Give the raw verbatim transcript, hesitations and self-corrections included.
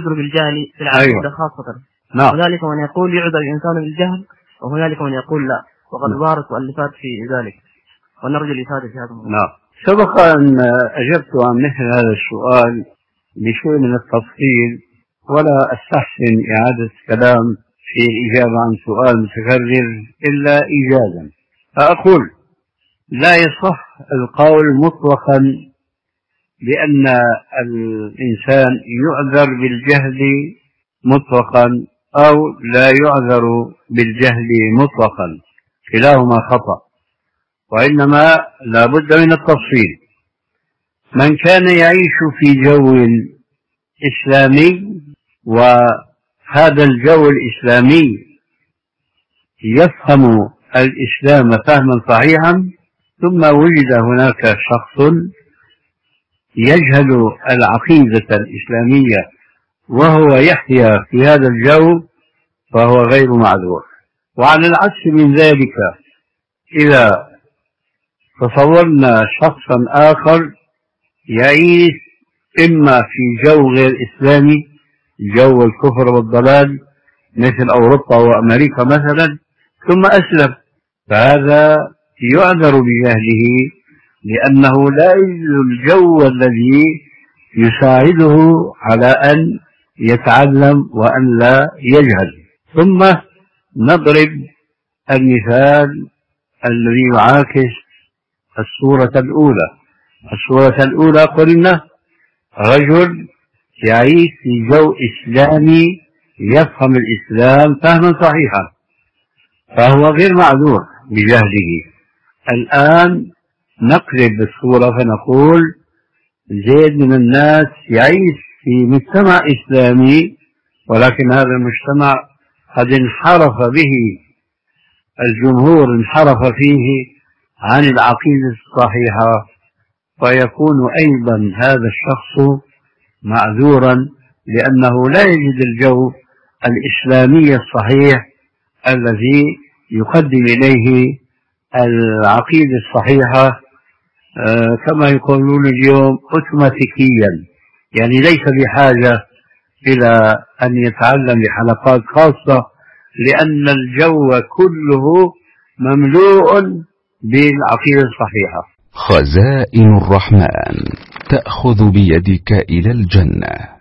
يعذر بالجهل في العقيدة أيوة. خاصة. نعم. وذلك من يقول يعذر الإنسان بالجهل، وهنالك من يقول لا، وقد ظهرت مؤلفات في ذلك، ونرجو الإفادة في هذا الموضوع. نعم. سبق أن أجبت عن مثل هذا السؤال بشيء من التفصيل، ولا أستحسن إعادة كلام في الإجابة عن سؤال متكرر إلا إيجازا. فأقول لا يصح القول مطلقا بأن الإنسان يعذر بالجهل مطلقا أو لا يعذر بالجهل مطلقا، كلاهما خطأ، وإنما لا بد من التفصيل. من كان يعيش في جو إسلامي وهذا الجو الإسلامي يفهم الإسلام فهما صحيحا، ثم وجد هناك شخص يجهل العقيدة الإسلامية وهو يحيا في هذا الجو، فهو غير معذور. وعلى العكس من ذلك، إذا تصورنا شخصا آخر يعيش إما في جو غير إسلامي، جو الكفر والضلال مثل أوروبا وأمريكا مثلا، ثم أسلم، فهذا يعذر بجهله، لأنه لا يجد الجو الذي يساعده على أن يتعلم وأن لا يجهل. ثم نضرب المثال الذي يعاكس الصورة الأولى. الصورة الأولى قلنا رجل يعيش في جو إسلامي يفهم الإسلام فهما صحيحا، فهو غير معذور بجهله. الآن نقلب الصورة فنقول زيد من الناس يعيش في مجتمع إسلامي، ولكن هذا المجتمع قد انحرف به الجمهور، انحرف فيه عن العقيدة الصحيحة، فيكون أيضا هذا الشخص معذورا، لأنه لا يجد الجو الإسلامي الصحيح الذي يقدم إليه العقيدة الصحيحة آه كما يقولون اليوم أوتوماتيكيا، يعني ليس بحاجة إلى أن يتعلم بحلقات خاصة، لأن الجو كله مملوء بالعقيدة الصحيحة. خزائن الرحمن تأخذ بيدك إلى الجنة.